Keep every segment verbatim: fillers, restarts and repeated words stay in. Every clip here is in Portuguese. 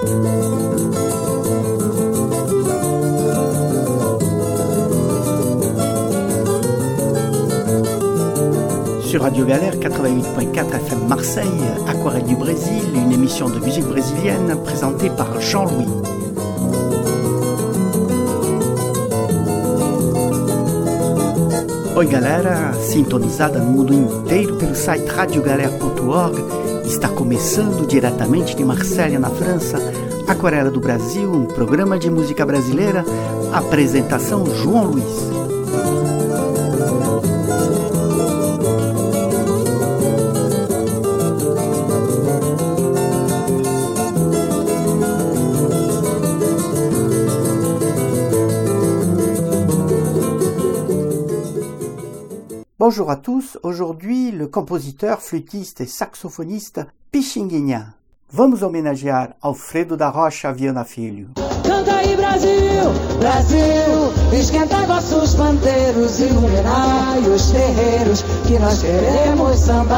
Sur Radio Galère quatre-vingt-huit point quatre F M Marseille, Aquarelle du Brésil, une émission de musique brésilienne présentée par Jean-Louis. Oi galera, sintonizada no mundo inteiro pelo site radio galera ponto org, está começando diretamente de Marselha, na França, Aquarela do Brasil, um programa de música brasileira, apresentação João Luiz. Bonjour à tous, aujourd'hui le compositeur, flûtiste et saxophoniste Pixinguinha. Vamos homenagear Alfredo da Rocha Viana Filho. Canta aí Brasil, Brasil, esquenta vossos pandeiros, iluminai os terreiros que nós queremos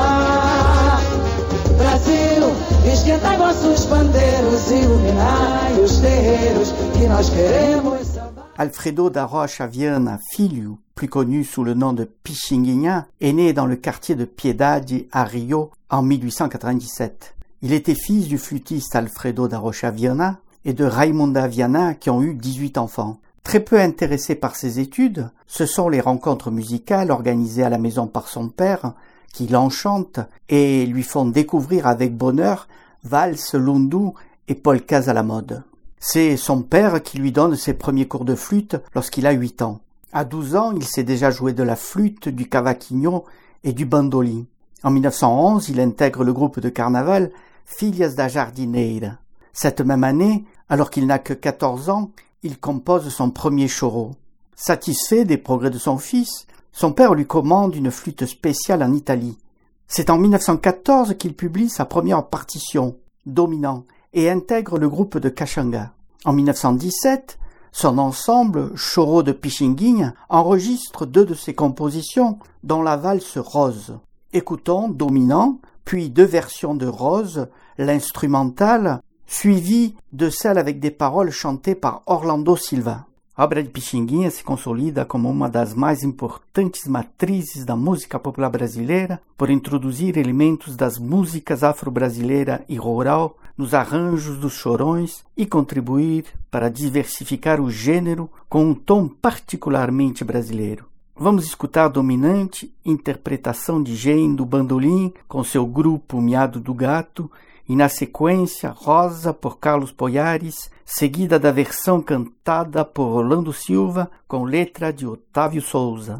sambar. Brasil, esquentai vossos pandeiros, iluminai os terreiros que nós queremos sambar. Alfredo da Rocha Viana Filho, plus connu sous le nom de Pixinguinha, est né dans le quartier de Piedade à Rio en mille huit cent quatre-vingt-dix-sept. Il était fils du flûtiste Alfredo da Rocha Viana et de Raimonda Viana qui ont eu dix-huit enfants. Très peu intéressé par ses études, ce sont les rencontres musicales organisées à la maison par son père qui l'enchantent et lui font découvrir avec bonheur valses, lundu et polkas à la mode. C'est son père qui lui donne ses premiers cours de flûte lorsqu'il a huit ans. À douze ans, il sait déjà jouer de la flûte, du cavaquinho et du bandolim. En mille neuf cent onze, il intègre le groupe de carnaval Filhas da Jardineira. Cette même année, alors qu'il n'a que quatorze ans, il compose son premier choro. Satisfait des progrès de son fils, son père lui commande une flûte spéciale en Italie. C'est en mille neuf cent quatorze qu'il publie sa première partition, Dominant, et intègre le groupe de Caxanga. En mille neuf cent dix-sept, son ensemble, Choro de Pixinguinha, enregistre deux de ses compositions, dont la valse Rose. Écoutons Dominant, puis deux versions de Rose, l'instrumentale, suivie de celle avec des paroles chantées par Orlando Silva. A obra de Pixinguinha se consolida como uma das mais importantes matrizes da música popular brasileira por introduzir elementos das músicas afro-brasileira e rural nos arranjos dos chorões e contribuir para diversificar o gênero com um tom particularmente brasileiro. Vamos escutar a dominante interpretação de Gen do bandolim com seu grupo Miado do Gato e na sequência Rosa por Carlos Poiares, seguida da versão cantada por Orlando Silva com letra de Otávio Souza.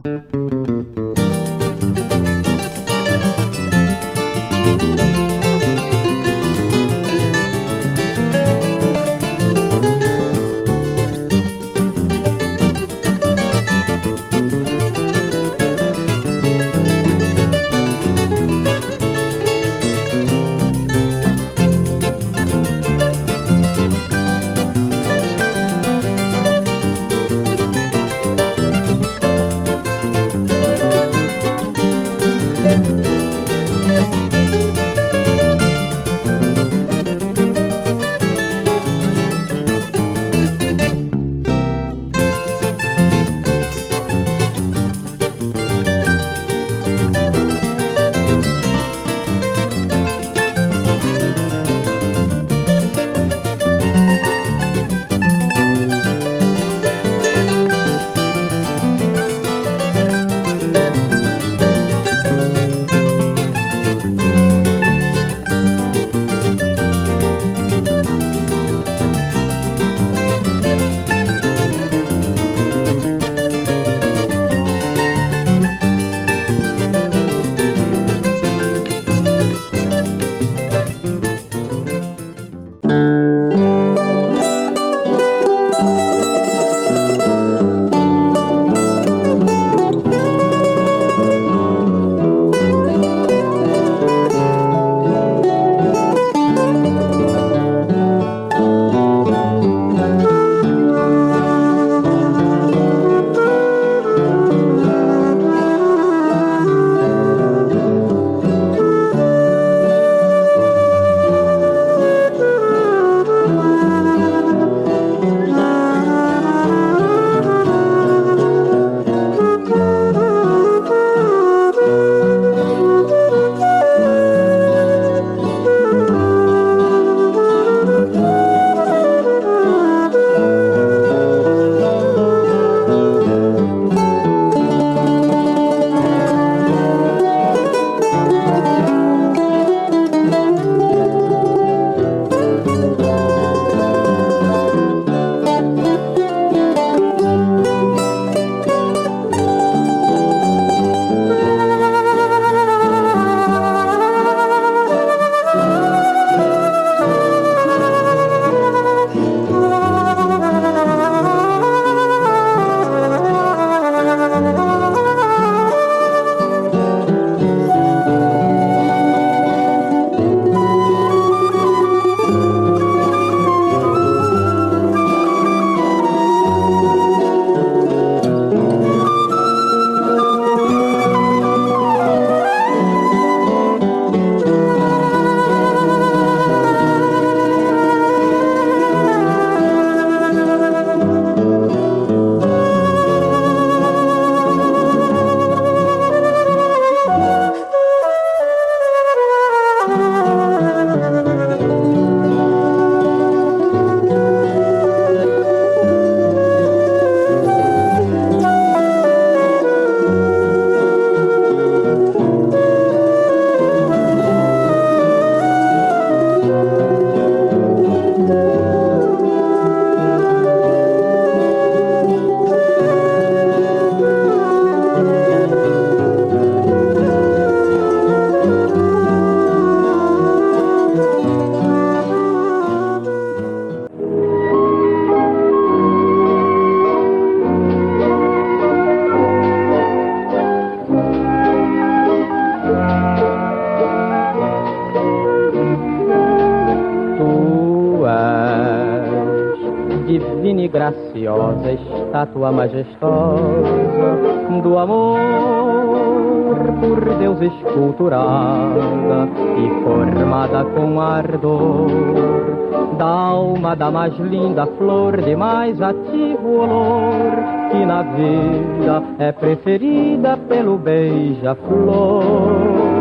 sublime, graciosa, estátua majestosa do amor, por Deus esculturada e formada com ardor da alma da mais linda flor, de mais ativo olor, que na vida é preferida pelo beija-flor.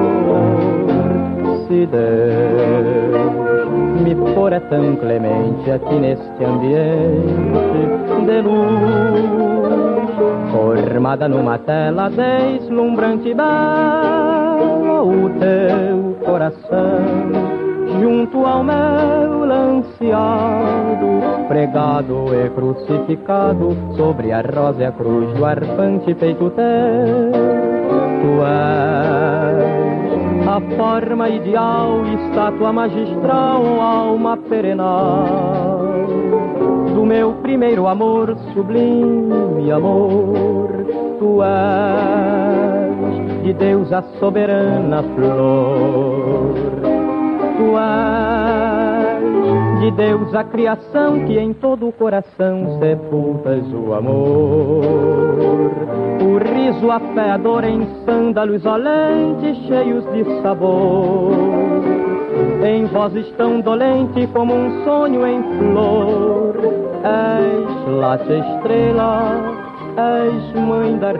Se Deus me for é tão clemente aqui neste ambiente de luz, formada numa tela deslumbrante e bela, o teu coração junto ao meu lanceado, pregado e crucificado sobre a rósea cruz do arfante peito teu. Tu és a forma ideal, estátua magistral, alma perenal do meu primeiro amor, sublime amor. Tu és de Deus a soberana flor. Tu és de Deus a criação, que em todo o coração sepultas o amor. O riso, a fé, a dor em sândalos olentes, cheios de sabor. Em vozes tão dolente como um sonho em flor. És late estrela, és mãe da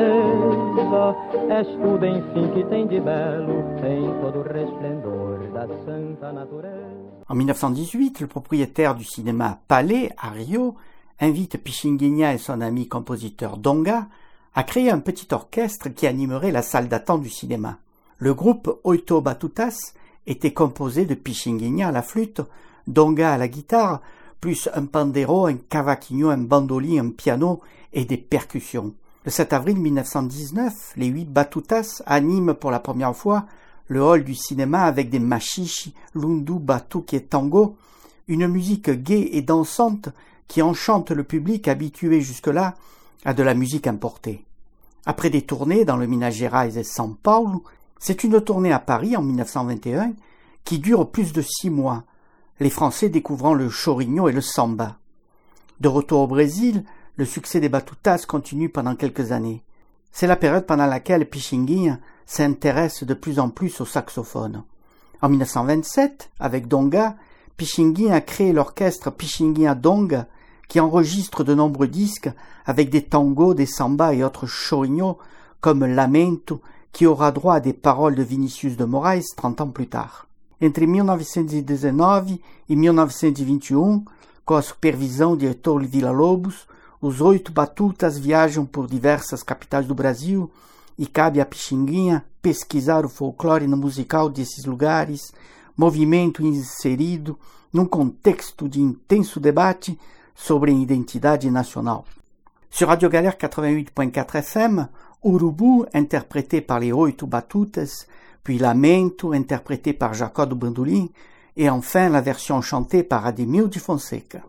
realeza, és tudo enfim que tem de belo em todo o resplendor da santa natureza. En mille neuf cent dix-huit, le propriétaire du cinéma Palais à Rio invite Pichinguinha et son ami compositeur Donga à créer un petit orchestre qui animerait la salle d'attente du cinéma. Le groupe Oito Batutas était composé de Pichinguinha à la flûte, Donga à la guitare, plus un pandero, un cavaquinho, un bandoli, un piano et des percussions. Le sept avril mille neuf cent dix-neuf, les huit Batutas animent pour la première fois le hall du cinéma avec des machiches, lundu, batuque et tango, une musique gaie et dansante qui enchante le public habitué jusque-là à de la musique importée. Après des tournées dans le Minas Gerais et São Paulo, c'est une tournée à Paris en mille neuf cent vingt et un qui dure plus de six mois, les Français découvrant le chorinho et le samba. De retour au Brésil, le succès des Batutas continue pendant quelques années. C'est la période pendant laquelle Pichinguinha s'intéresse de plus en plus au saxophone. En mille neuf cent vingt-sept, avec Donga, Pichinguinha a créé l'orchestre Pichinguinha Donga, qui enregistre de nombreux disques avec des tangos, des sambas et autres chorinhos comme Lamento, qui aura droit à des paroles de Vinicius de Moraes trente ans plus tard. Entre mille neuf cent dix-neuf e mille neuf cent vinte e um, com a supervisão de Heitor Villa-Lobos, os oito Batutas viajam por diversas capitais do Brasil e cabe a Pichinguinha pesquisar o folclore musical desses lugares, movimento inserido num contexto de intenso debate sobre a identidade nacional. Sur Radio Galère quatre-vingt-huit point quatre F M, Urubu, interprété par les Oito Batutas, puis Lamento, interprété par Jacó do Bandolim, et enfin la version chantée par Ademir de Fonseca.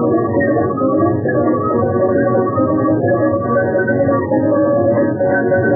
Thank you.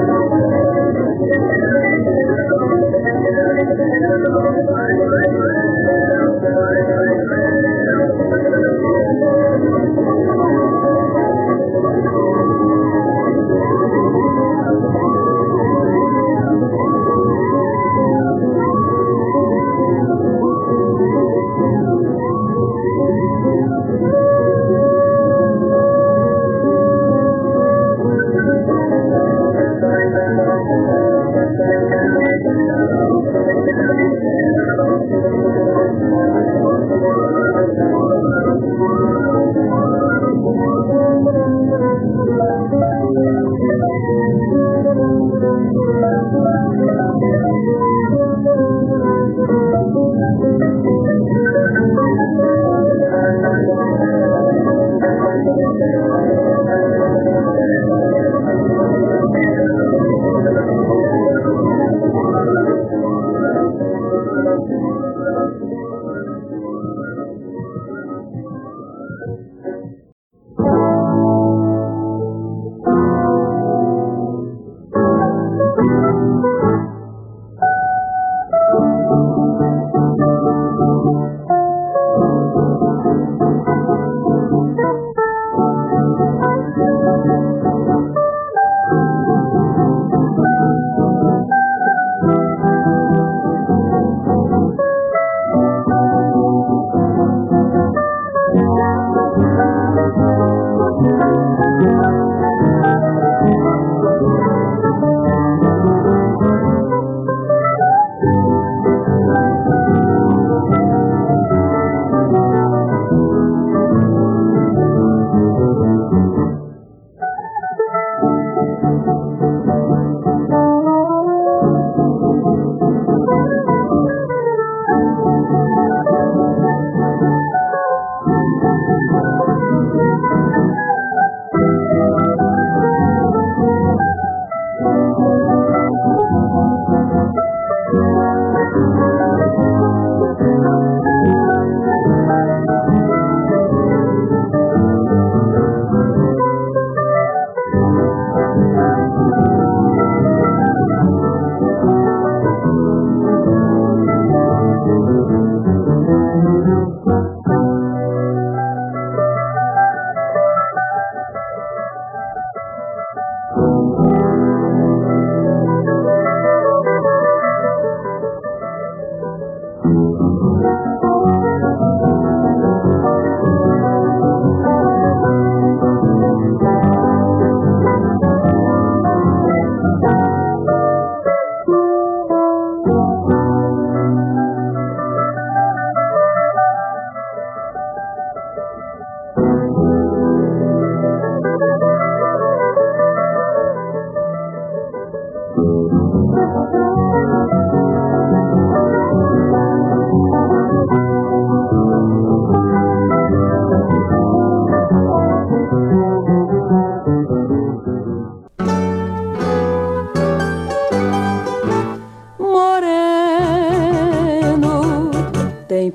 Tem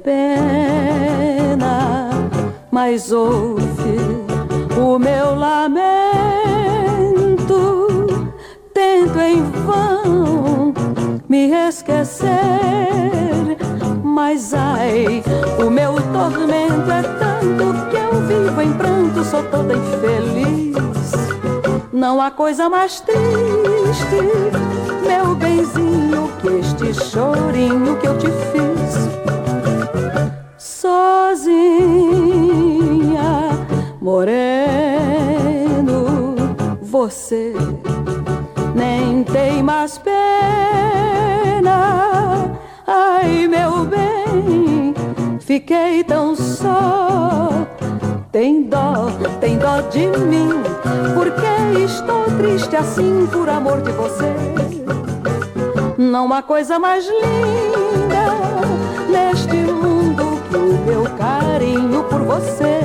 pena, mas ouve o meu lamento. Tento em vão me esquecer, mas ai, o meu tormento é tanto que eu vivo em pranto, sou toda infeliz. Não há coisa mais triste, meu benzinho, que este chorinho que eu te fiz. Sozinha, moreno, você nem tem mais pena. Ai, meu bem, fiquei tão só. Tem dó, tem dó de mim, porque estou triste assim por amor de você. Não há coisa mais linda neste mundo que o meu carinho por você.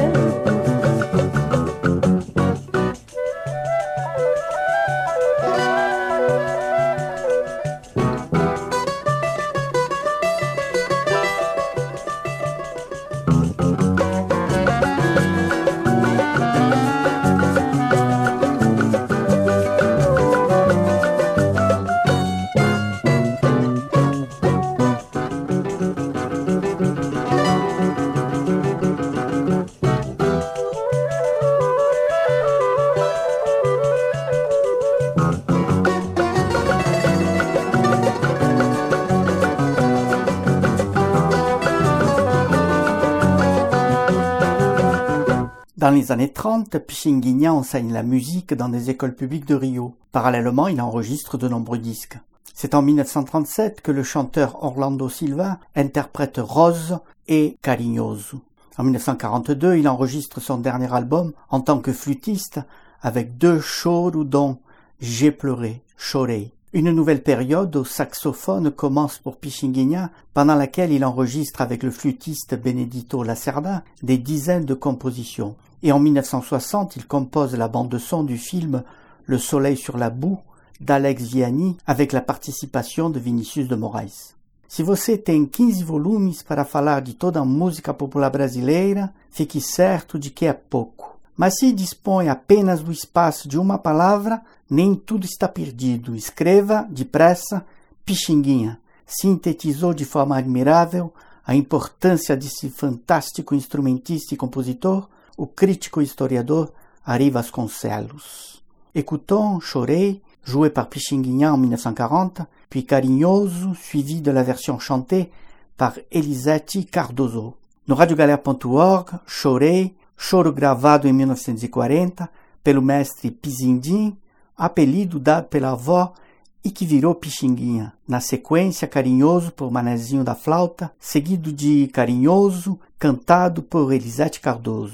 Dans les années trente, Pichinguinha enseigne la musique dans des écoles publiques de Rio. Parallèlement, il enregistre de nombreux disques. C'est en mille neuf cent trente-sept que le chanteur Orlando Silva interprète Rose et Carinhoso. En mille neuf cent quarante-deux, il enregistre son dernier album en tant que flûtiste avec deux choro dont J'ai pleuré, chorei. Une nouvelle période au saxophone commence pour Pichinguinha, pendant laquelle il enregistre avec le flûtiste Benedito Lacerda des dizaines de compositions. Et en mille neuf cent soixante, il compose la bande-son du film Le soleil sur la boue d'Alex Vianney avec la participation de Vinícius de Moraes. Se você tem quinze volumes para falar de toda a música popular brasileira, fique certo de que é pouco. Mas se dispõe apenas do espaço de uma palavra, nem tudo está perdido. Escreva, depressa, Pichinguinha. Sintetizou de forma admirável a importância desse fantástico instrumentista e compositor, o crítico e historiador Ari Vasconcelos. Écoutons Chorei, joué par Pichinguinha en mille neuf cent quarante, puis Carinhoso, suivi de la version chantée par Elisete Cardoso. No radiogalera ponto org, Chorei, choro gravado em mil novecentos e quarenta pelo mestre Pizindim, apelido dado pela avó e que virou Pichinguinha. Na sequência, Carinhoso por Manezinho da Flauta, seguido de Carinhoso, cantado por Elisete Cardoso.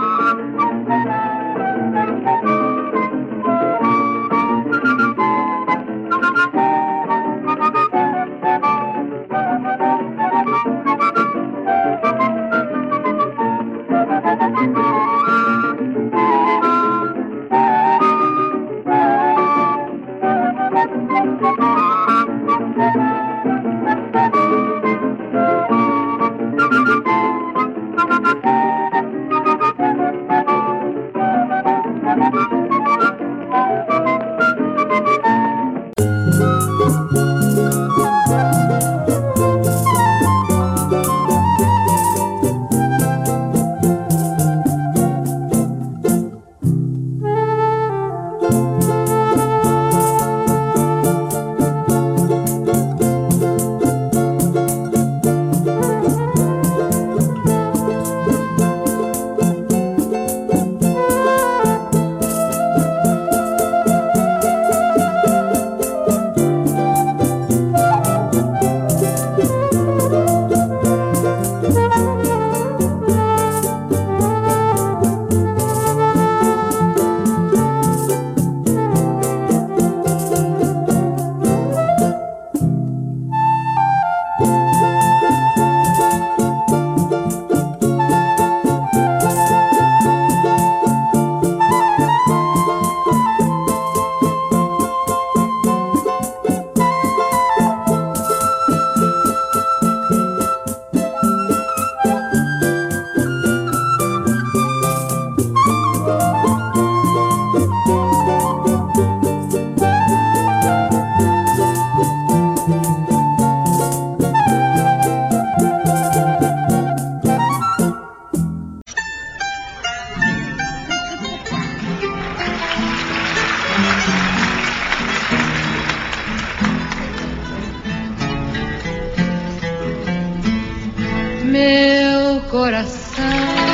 meu coração.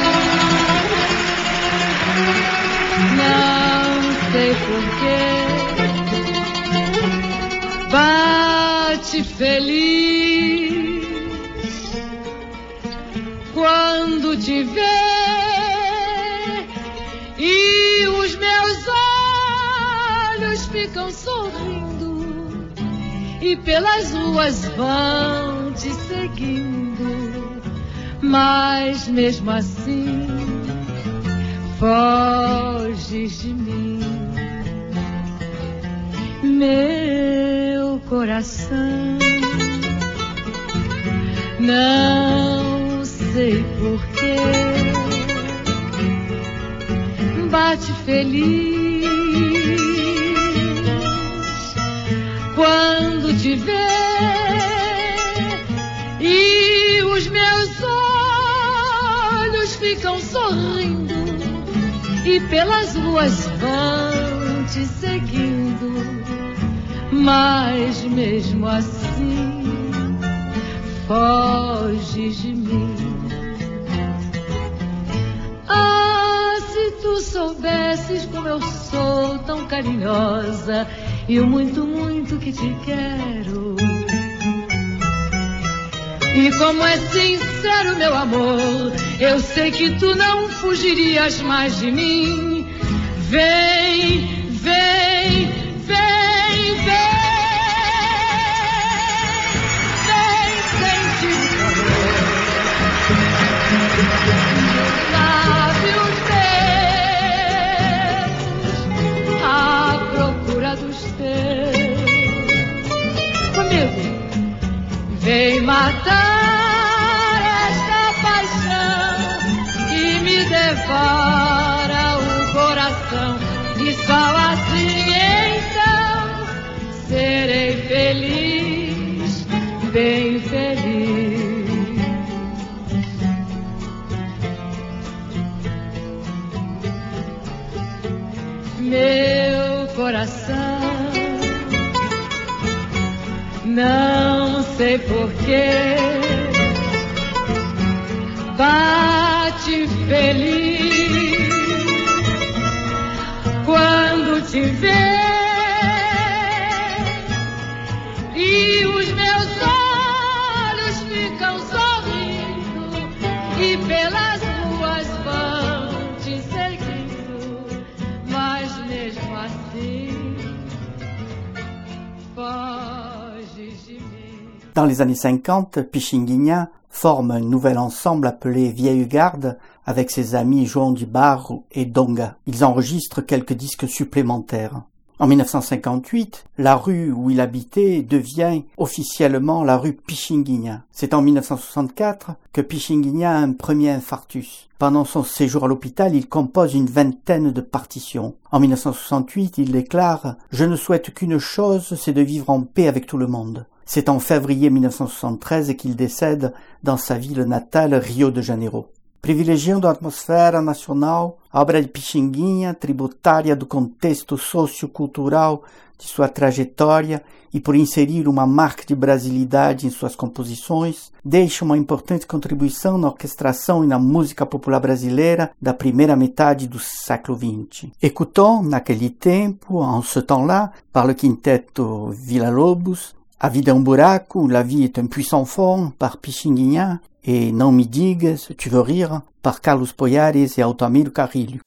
Não sei porquê, bate feliz quando te vê, e os meus olhos ficam sorrindo e pelas ruas vão te seguindo. Mas mesmo assim foges de mim, meu coração. Não sei porquê, bate feliz quando te vê, e os meus olhos ficam sorrindo e pelas ruas vão te seguindo. Mas mesmo assim foges de mim. Ah, se tu soubesses como eu sou tão carinhosa e o muito, muito que te quero, e como é sincero meu amor, eu sei que tu não fugirias mais de mim. Vem, vem, vem, vem, vem sentir o amor. Lábios meus à procura dos teus. Comigo. Vem matar esta paixão que me devora o coração, e só assim então serei feliz, bem feliz. Meu coração, não sei porquê, bate feliz quando te vê, e os meus olhos ficam sorrindo e pelas ruas vão te Dans les années cinquante, Pichinguinha forme un nouvel ensemble appelé Vieille Garde avec ses amis João de Barro et Donga. Ils enregistrent quelques disques supplémentaires. En mille neuf cent cinquante-huit, la rue où il habitait devient officiellement la rue Pichinguinha. C'est en mille neuf cent soixante-quatre que Pichinguinha a un premier infarctus. Pendant son séjour à l'hôpital, il compose une vingtaine de partitions. En mille neuf cent soixante-huit, il déclare « Je ne souhaite qu'une chose, c'est de vivre en paix avec tout le monde ». C'est en février mille neuf cent soixante-treize qu'il décède dans sa ville natale, Rio de Janeiro. Privilegiando a atmosfera nacional, a obra de Pichinguinha, tributária do contexto sociocultural de sua trajetória e por inserir uma marca de brasilidade em suas composições, deixa uma importante contribuição na orquestração e na música popular brasileira da primeira metade do século vinte. Écoutons, naquele tempo, en ce temps-là, par le quinteto Villa-Lobos, A vida é um buraco, La vie est un puissant fond, par Pichinguinha, et Não me digas, tu veux rire, par Carlos Poyares et Altamiro Carrilho.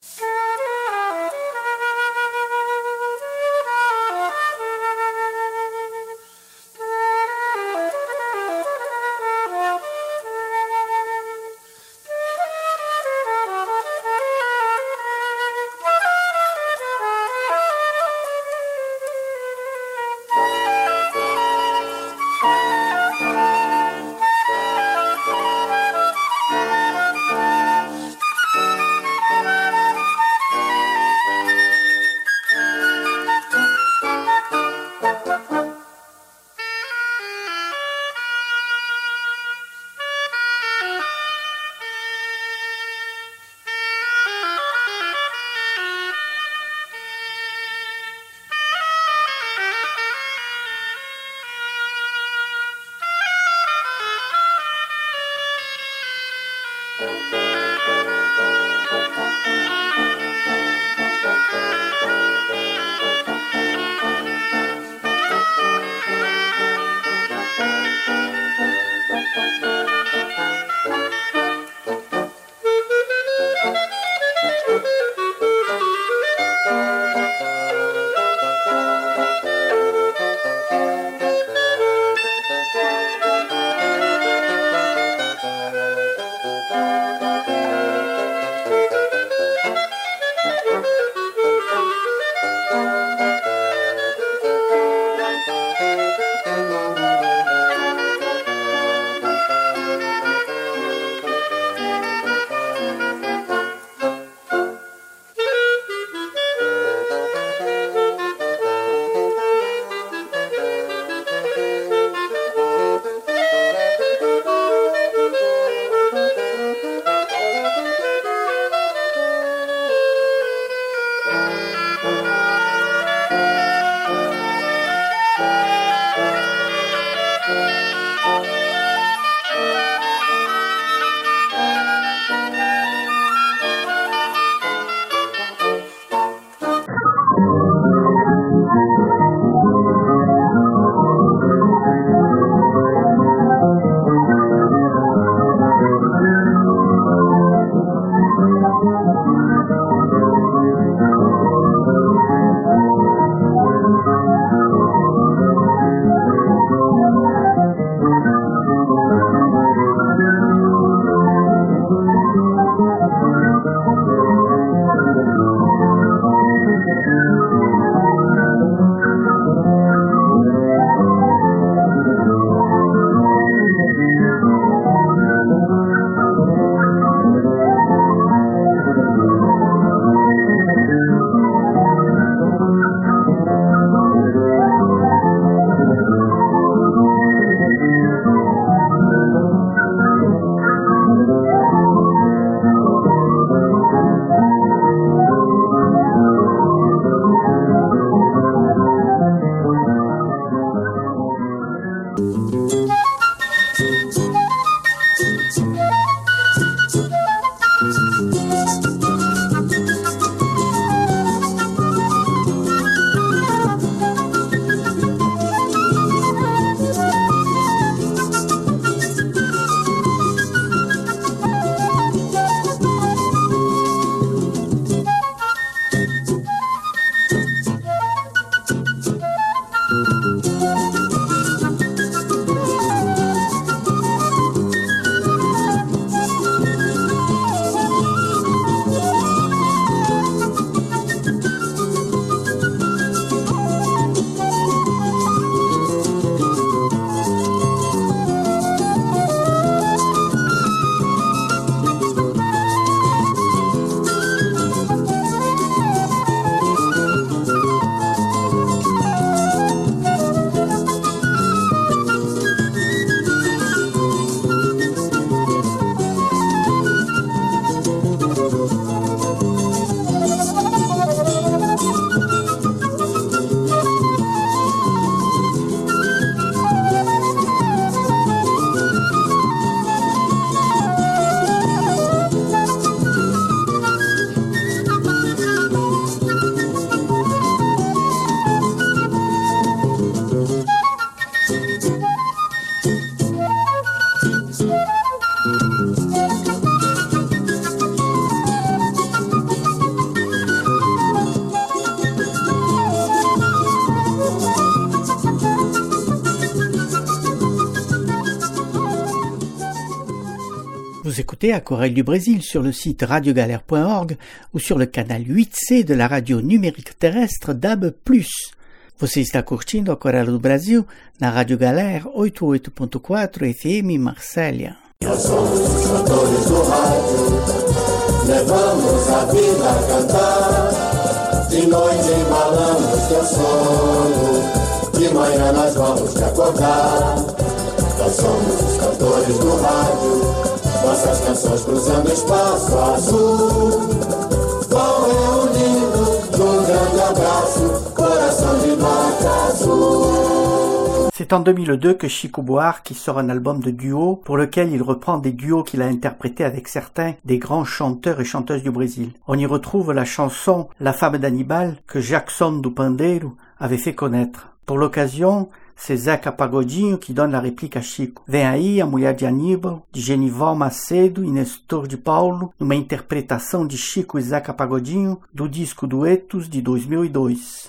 écouter Aquarelle du Brésil sur le site radiogalère point org ou sur le canal huit C de la radio numérique terrestre D A B plus. Você está curtindo Aquarela do Brasil na Rádio Galera oitenta e oito ponto quatro F M Marsella. Nós somos os cantores do rádio, levamos a vida a cantar. De noite embalamos teu sono, de manhã nós vamos te acordar. Nós somos os cantores do rádio, nossas canções cruzando o espaço azul. Vão reunindo num grande abraço, coração de nota azul. C'est en deux mille deux que Chico Buarque sort un album de duo pour lequel il reprend des duos qu'il a interprétés avec certains des grands chanteurs et chanteuses du Brésil. On y retrouve la chanson La femme d'Annibal que Jackson do Pandeiro avait fait connaître. Pour l'occasion, c'est Zeca Pagodinho qui donne la réplique à Chico. Vem aí a mulher de Aníbal, de Genival Macedo e Nestor de Paulo, numa interpretação de Chico e Zeca Pagodinho do disco Duetos de dois mil e dois.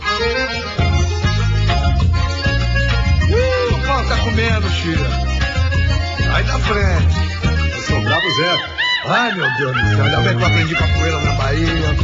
Uh, o pau tá comendo, Chia. Aí na frente. Eu sou o Bravo Zeca. Ai, meu Deus do céu, ainda bem que eu aprendi capoeira na Bahia.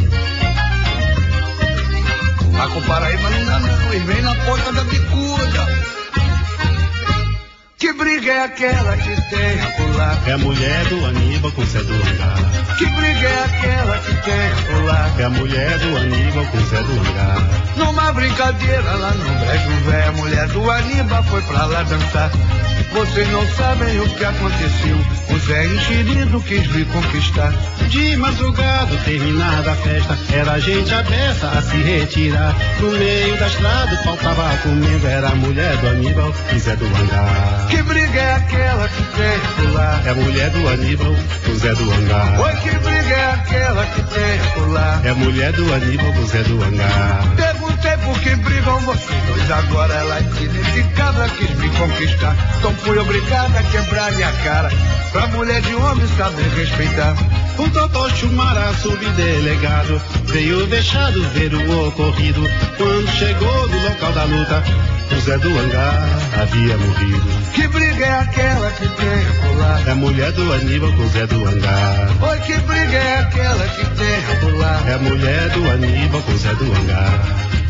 Vai com Paraíba não dá não, e vem na ponta da bicuda. Que briga é aquela que tem a pular? É a mulher do Aníbal com Zé do Hangar. Que briga é aquela que tem a pular? É a mulher do Aníbal com Zé do Hangar. Numa brincadeira lá no Brejo Velho, a mulher do Aníbal foi pra lá dançar. Vocês não sabem o que aconteceu, o Zé enxerido quis vir conquistar. De madrugada, terminada a festa, era a gente a beça a se retirar. No meio da estrada, o pau tava comendo, era a mulher do Aníbal e Zé do Hangar. Que briga é aquela que tem que pular? É a mulher do Aníbal com Zé do Hangar. Oi, que briga é aquela que tem que pular? É a mulher do Aníbal com Zé do Hangar. Perguntei por que brigam vocês dois, agora ela identificada quis me conquistar. Então fui obrigada a quebrar minha cara, pra mulher de homem saber respeitar. O doutor Chumara, subdelegado, veio vexado ver o ocorrido. Quando chegou no local da luta, o Zé do Hangar havia morrido. Que briga é aquela que tem a pular? É a mulher do Aníbal com o Zé do Hangar. Oi, que briga é aquela que tem a pular? É a mulher do Aníbal com o Zé do Hangar.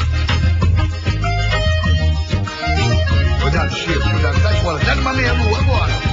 Cuidado, Chico, cuidado, sai fora, sai de uma meia-lua agora.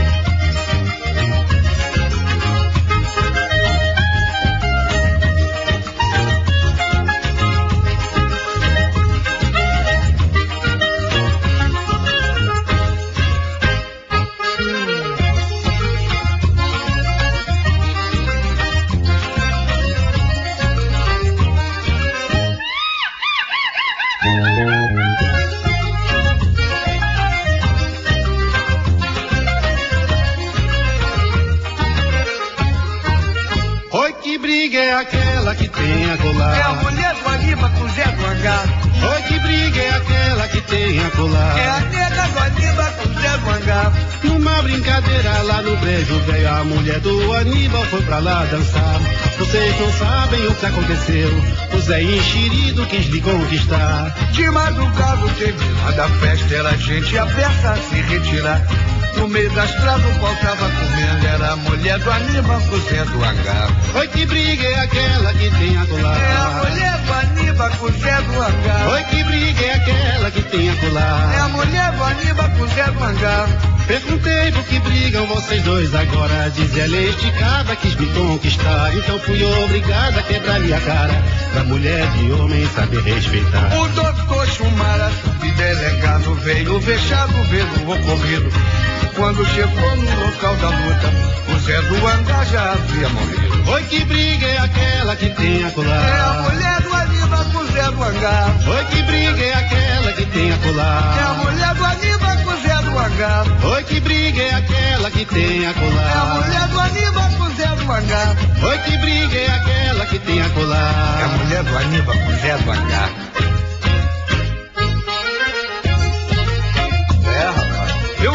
Que tem a colar. É a mulher do Aníbal com Zé do Hangar. Oi, que briga é aquela que tem a colar. É a nega do Aníbal com Zé do Hangar. Numa brincadeira lá no Brejo Velho, a mulher do Aníbal foi pra lá dançar. Vocês não sabem o que aconteceu, o Zé enxerido quis lhe conquistar. De madrugada terminada da festa, era gente aberta a se retirar. No meio da estrada o pau tava comendo, era a mulher do Aníbal com Zé do Hangar. Oi, que briga é aquela que tem a colar. É a mulher do Aníbal com Zé do Hangar. Oi, que briga é aquela que tem a colar. É a mulher do Aníbal com Zé do Hangar. Perguntei por que brigam vocês dois agora. Diz ela esticada, quis me conquistar. Então fui obrigada a quebrar-lhe a cara, pra mulher de homem saber respeitar. O doutor Chumara, subdelegado, veio vexado ver o ocorrido. Quando chegou no local da luta, o Zé do Hangar já havia morrido. Oi, que briga é aquela que tem a colar. É a mulher do Aníbal com o Zé do Hangar. Oi, que briga é aquela que tem a colar. É a mulher do Aníbal com o Zé do Hangar. Oi, que briga é aquela que tem a colar. É a mulher do Aníbal com o Zé do Hangar. Oi, que briga é aquela que tem a colar. É a mulher do Aníbal com o Zé do Hangar. É, rapaz. Viu?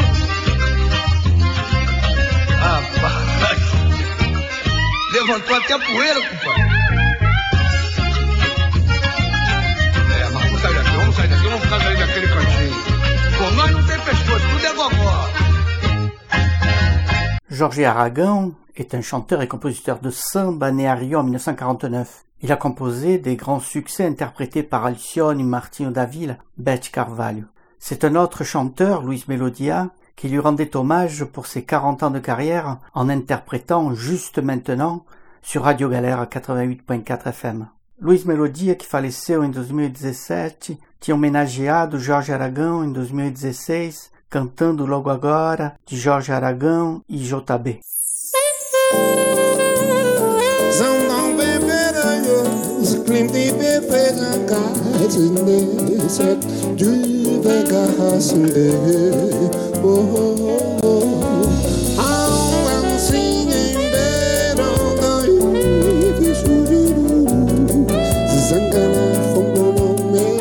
Rapaz. Levantou até a poeira, compadre. É, mas vamos sair daqui, vamos sair daqui, vamos ficar sair daquele cantinho. Pô, nós não tem pescoço, tudo é gogó. Jorge Aragão est un chanteur et compositeur de samba né à Rio en mille neuf cent quarante-neuf. Il a composé des grands succès interprétés par Alcione, Martinho da Vila, Beth Carvalho. C'est un autre chanteur, Luis Melodia, qui lui rendait hommage pour ses quarante ans de carrière en interprétant Juste Maintenant sur Radio Galera quatre-vingt-huit vírgula quatro F M. Luis Melodia, que faleceu em dois mil e dezessete, tinha homenageado Jorge Aragão em dois mil e dezesseis, cantando Logo Agora, de Jorge Aragão e J B. Klim de bebega kazinese du vega hasinde oh oh I'm singing better than you should zangana fondo me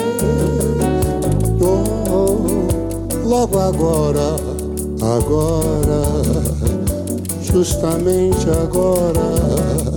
oh logo agora agora justamente agora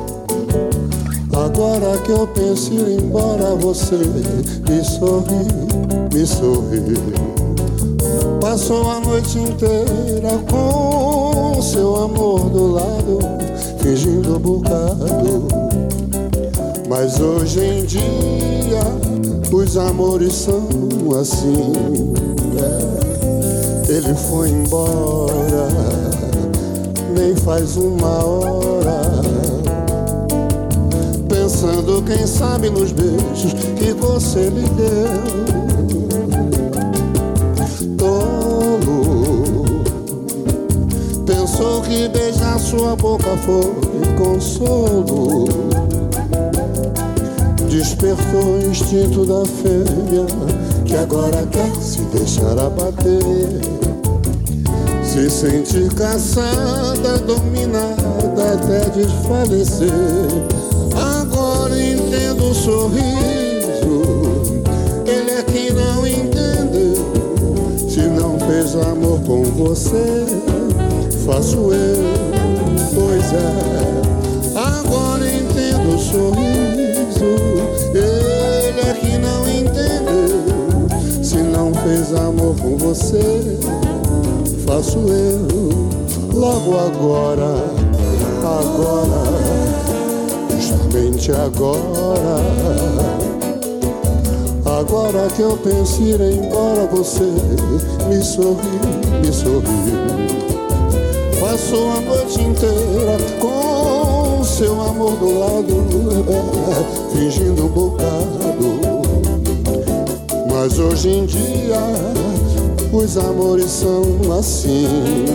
Agora que eu penso ir embora, você me sorri, me sorri. Passou a noite inteira com seu amor do lado, fingindo bocado. Mas hoje em dia os amores são assim. É. Ele foi embora, nem faz uma hora. Pensando, quem sabe, nos beijos que você lhe deu. Tolo, pensou que beijar sua boca foi consolo. Despertou o instinto da fêmea, que agora quer se deixar abater. Se sentir cansada, dominada até desfalecer. Agora entendo o sorriso, ele é que não entendeu. Se não fez amor com você, faço eu, pois é. Agora entendo o sorriso, ele é que não entendeu. Se não fez amor com você, faço eu. Logo agora, agora justamente agora, agora que eu penso ir embora, você me sorri, me sorri. Passou a noite inteira com seu amor do lado, é, fingindo um bocado. Mas hoje em dia os amores são assim.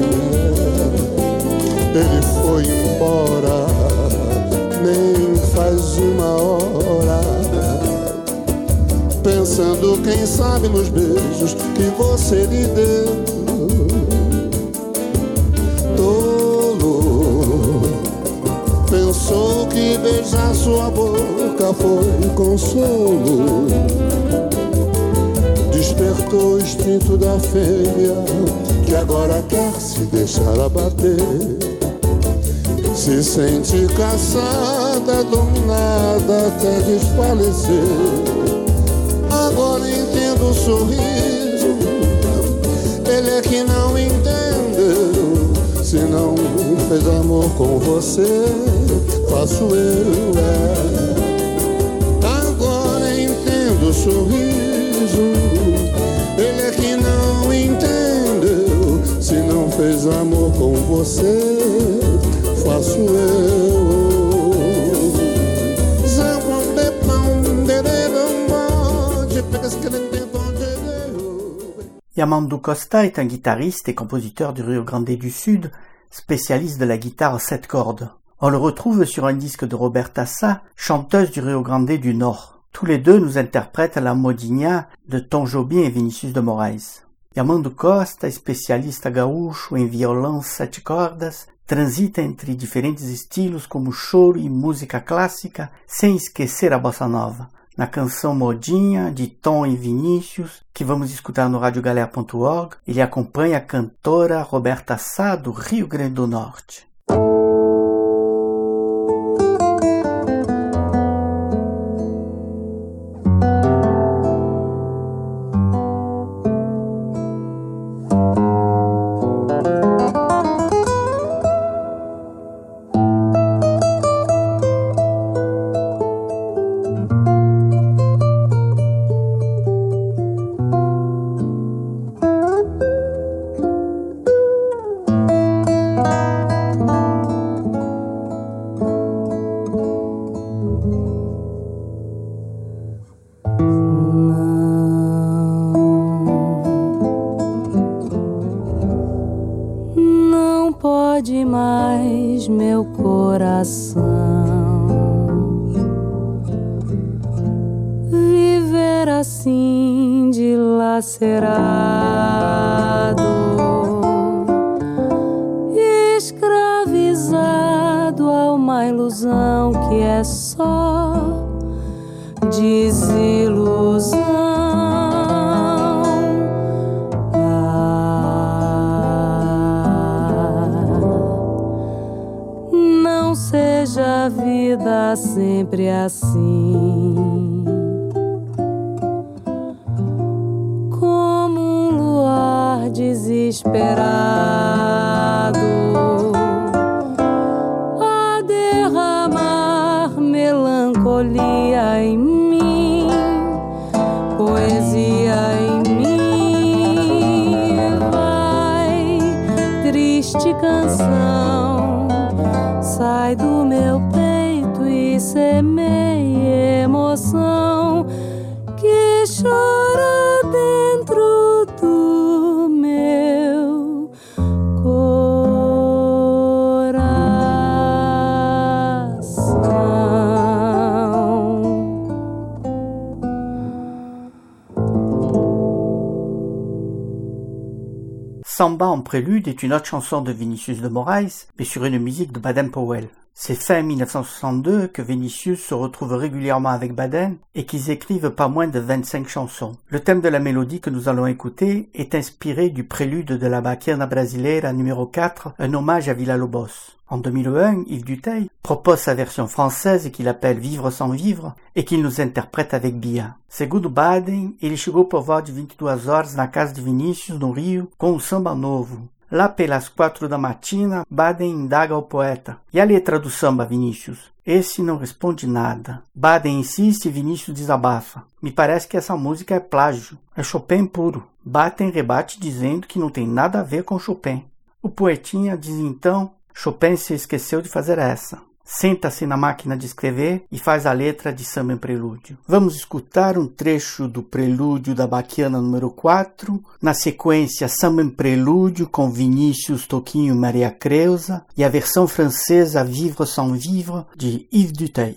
Ele foi embora, nem faz uma hora. Pensando, quem sabe, nos beijos que você lhe deu. Tolo, pensou que beijar sua boca foi consolo. Despertou o instinto da fêmea, que agora quer se deixar abater. Se sente cansada, dominada até desfalecer. Agora entendo o sorriso, ele é que não entendeu. Se não fez amor com você, faço eu, é. Agora entendo o sorriso, ele é que não entendeu. Se não fez amor com você, faço eu. Yamandu Costa est un guitariste et compositeur du Rio Grande du Sud, spécialiste de la guitare à sept cordes. On le retrouve sur un disque de Roberta Sá, chanteuse du Rio Grande du Nord. Tous les deux nous interprètent la modinha de Tom Jobim et Vinicius de Moraes. Yamandu Costa é especialista gaúcho em violão sete cordas, transita entre diferentes estilos como choro e música clássica, sem esquecer a bossa nova. Na canção Modinha, de Tom e Vinícius, que vamos escutar no radio galera ponto org, ele acompanha a cantora Roberta Sá, do Rio Grande do Norte. assim dilacerado, escravizado a uma ilusão que é só desilusão. Ah, não seja a vida sempre assim, como um luar desesperado a derramar melancolia em mim, poesia em mim. Vai, triste canção, sai do meu peito e semeia emoção que chora dentro do meu Samba en prélude est une autre chanson de Vinicius de Moraes, mais sur une musique de Baden-Powell. C'est fin mille neuf cent soixante-deux que Vinicius se retrouve régulièrement avec Baden et qu'ils écrivent pas moins de vingt-cinq chansons. Le thème de la mélodie que nous allons écouter est inspiré du prélude de la Baquiana Brasileira numéro quatre, un hommage à Villa-Lobos. En deux mille un, Yves Duteil propose sa version française qu'il appelle Vivre sans vivre et qu'il nous interprète avec Bia. Segundo Baden, ele chegou por volta de vinte e duas horas na casa de Vinícius, no Rio, com um samba novo. Lá pelas quatro da matina, Baden indaga ao poeta: "E a letra do samba, Vinícius?" Esse não responde nada. Baden insiste e Vinícius desabafa: "Me parece que essa música é plágio, é Chopin puro." Baden rebate dizendo que não tem nada a ver com Chopin. O poetinha diz então: "Chopin se esqueceu de fazer essa." Senta-se na máquina de escrever e faz a letra de Samba em Prelúdio. Vamos escutar um trecho do Prelúdio da Baquiana número quatro, na sequência Samba em Prelúdio com Vinícius, Toquinho e Maria Creuza e a versão francesa Vivre sans vivre de Yves Duteil.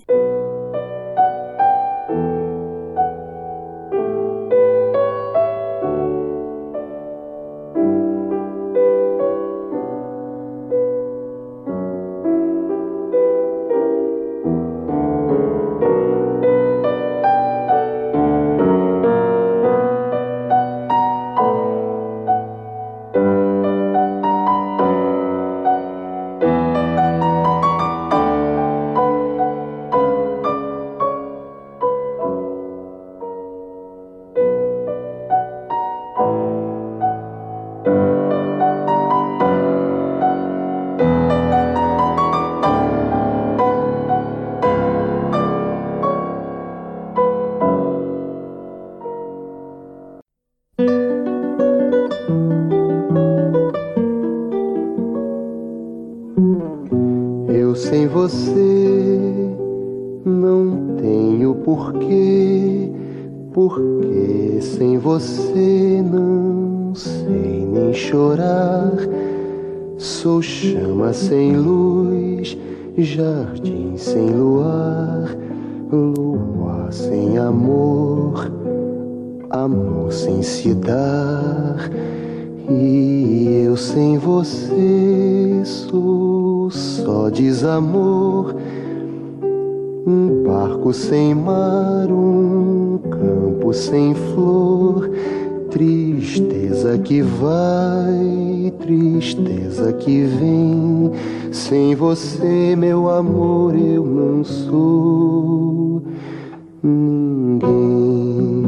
Sem você não tenho porquê, porque sem você não sei nem chorar. Sou chama sem luz, jardim sem luar, lua sem amor, amor sem se dar. E eu sem você sou só desamor, um barco sem mar, um campo sem flor, tristeza que vai, tristeza que vem. Sem você, meu amor, eu não sou ninguém.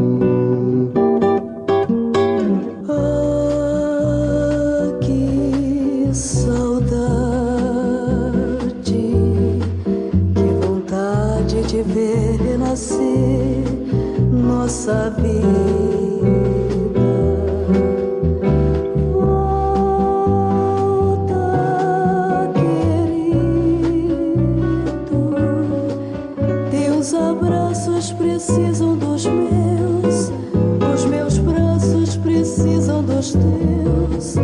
Nossa vida, volta, querido. Teus abraços precisam dos meus, os meus braços precisam dos teus.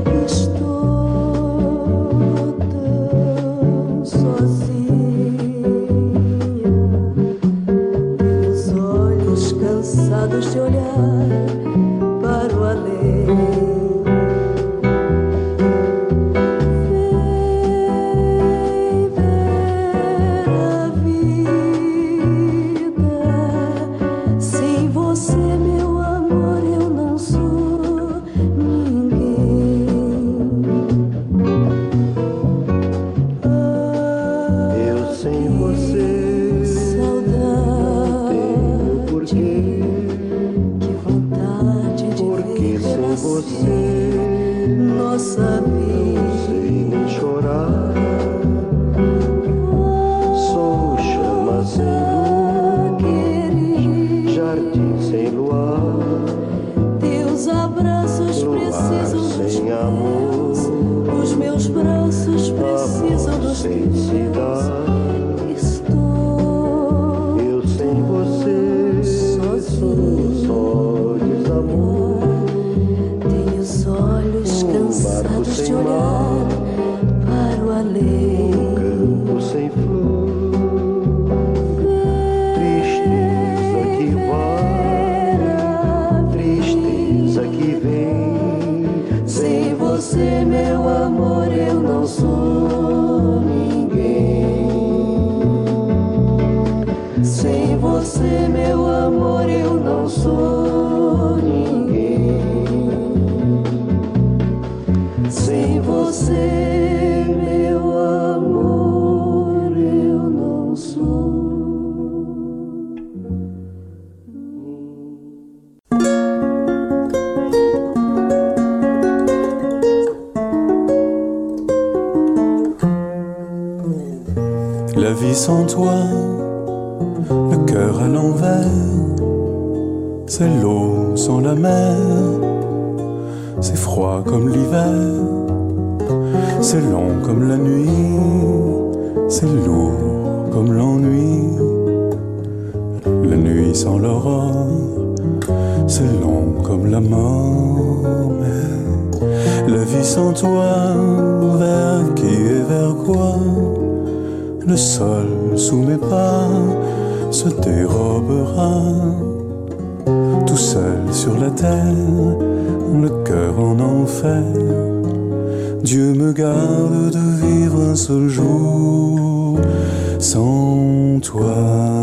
Estou tão sozinha, cansados de Sem você, meu amor, eu não sou ninguém. Sem você, meu amor, eu não sou. La vie sans toi, le cœur à l'envers, c'est l'eau sans la mer, c'est froid comme l'hiver, c'est long comme la nuit, c'est lourd comme l'ennui. La nuit sans l'aurore, c'est long comme la mort. Mais la vie sans toi, vers qui et vers quoi? Le sol sous mes pas se dérobera. Tout seul sur la terre, le cœur en enfer. Dieu me garde de vivre un seul jour sans toi.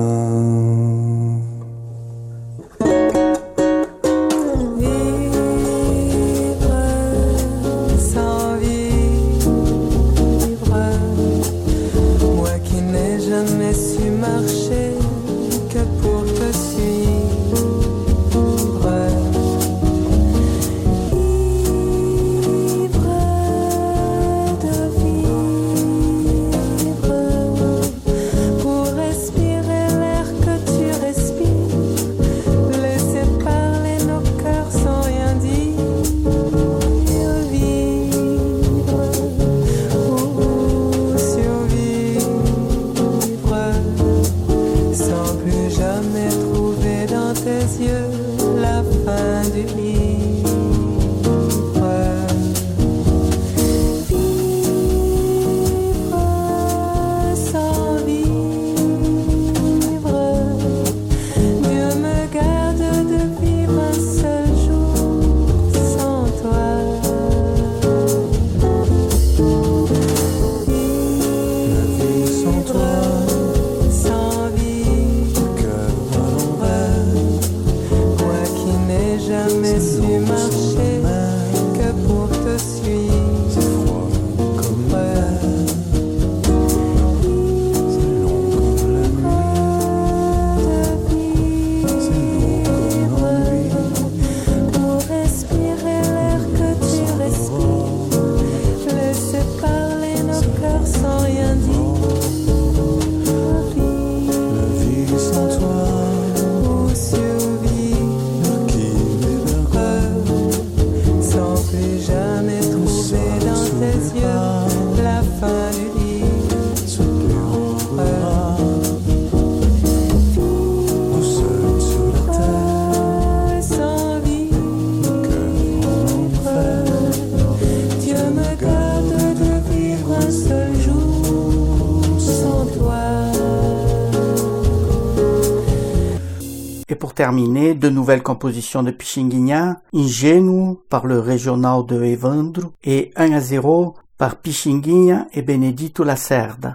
Terminé, de nouvelles compositions de Pixinguinha, Ingênuo par le régional de Evandro et un à zéro par Pixinguinha et Benedito Lacerda.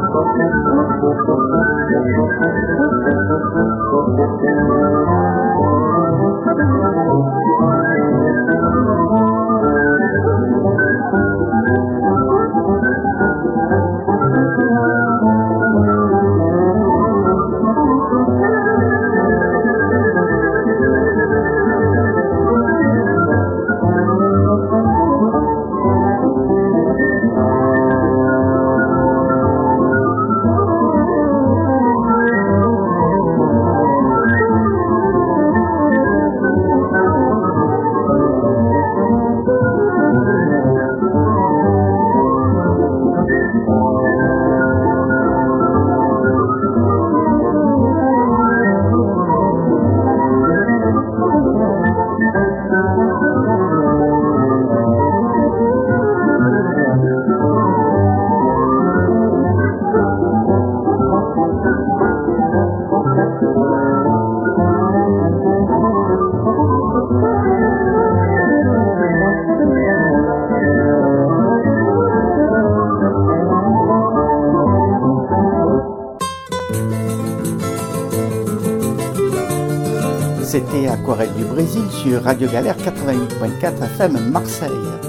C'était Aquarelle du Brésil sur Radio Galère quatre-vingt-huit point quatre F M Marseille.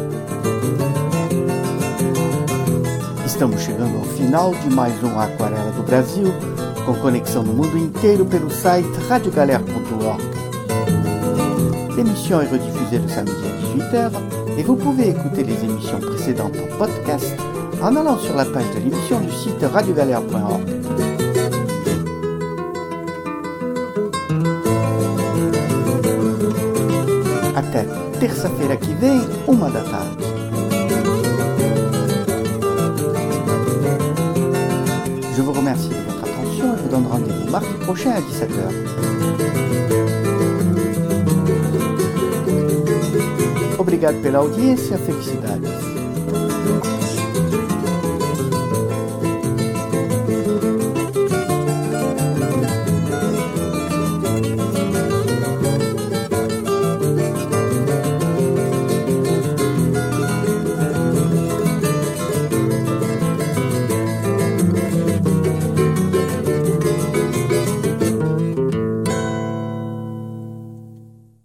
Estamos chegando ao final de mais um Aquarela do Brasil, com conexão no mundo inteiro pelo site radio galère ponto org. L'émission est rediffusée le samedi à dix-huit heures et vous pouvez écouter les émissions précédentes en podcast en allant sur la page de l'émission du site radio galère point org. Até terça-feira que vem, uma da tarde. Je vous remercie de votre attention et vous donne rendez-vous mardi prochain à dix-sept heures. Obrigado pela audiência, felicidades.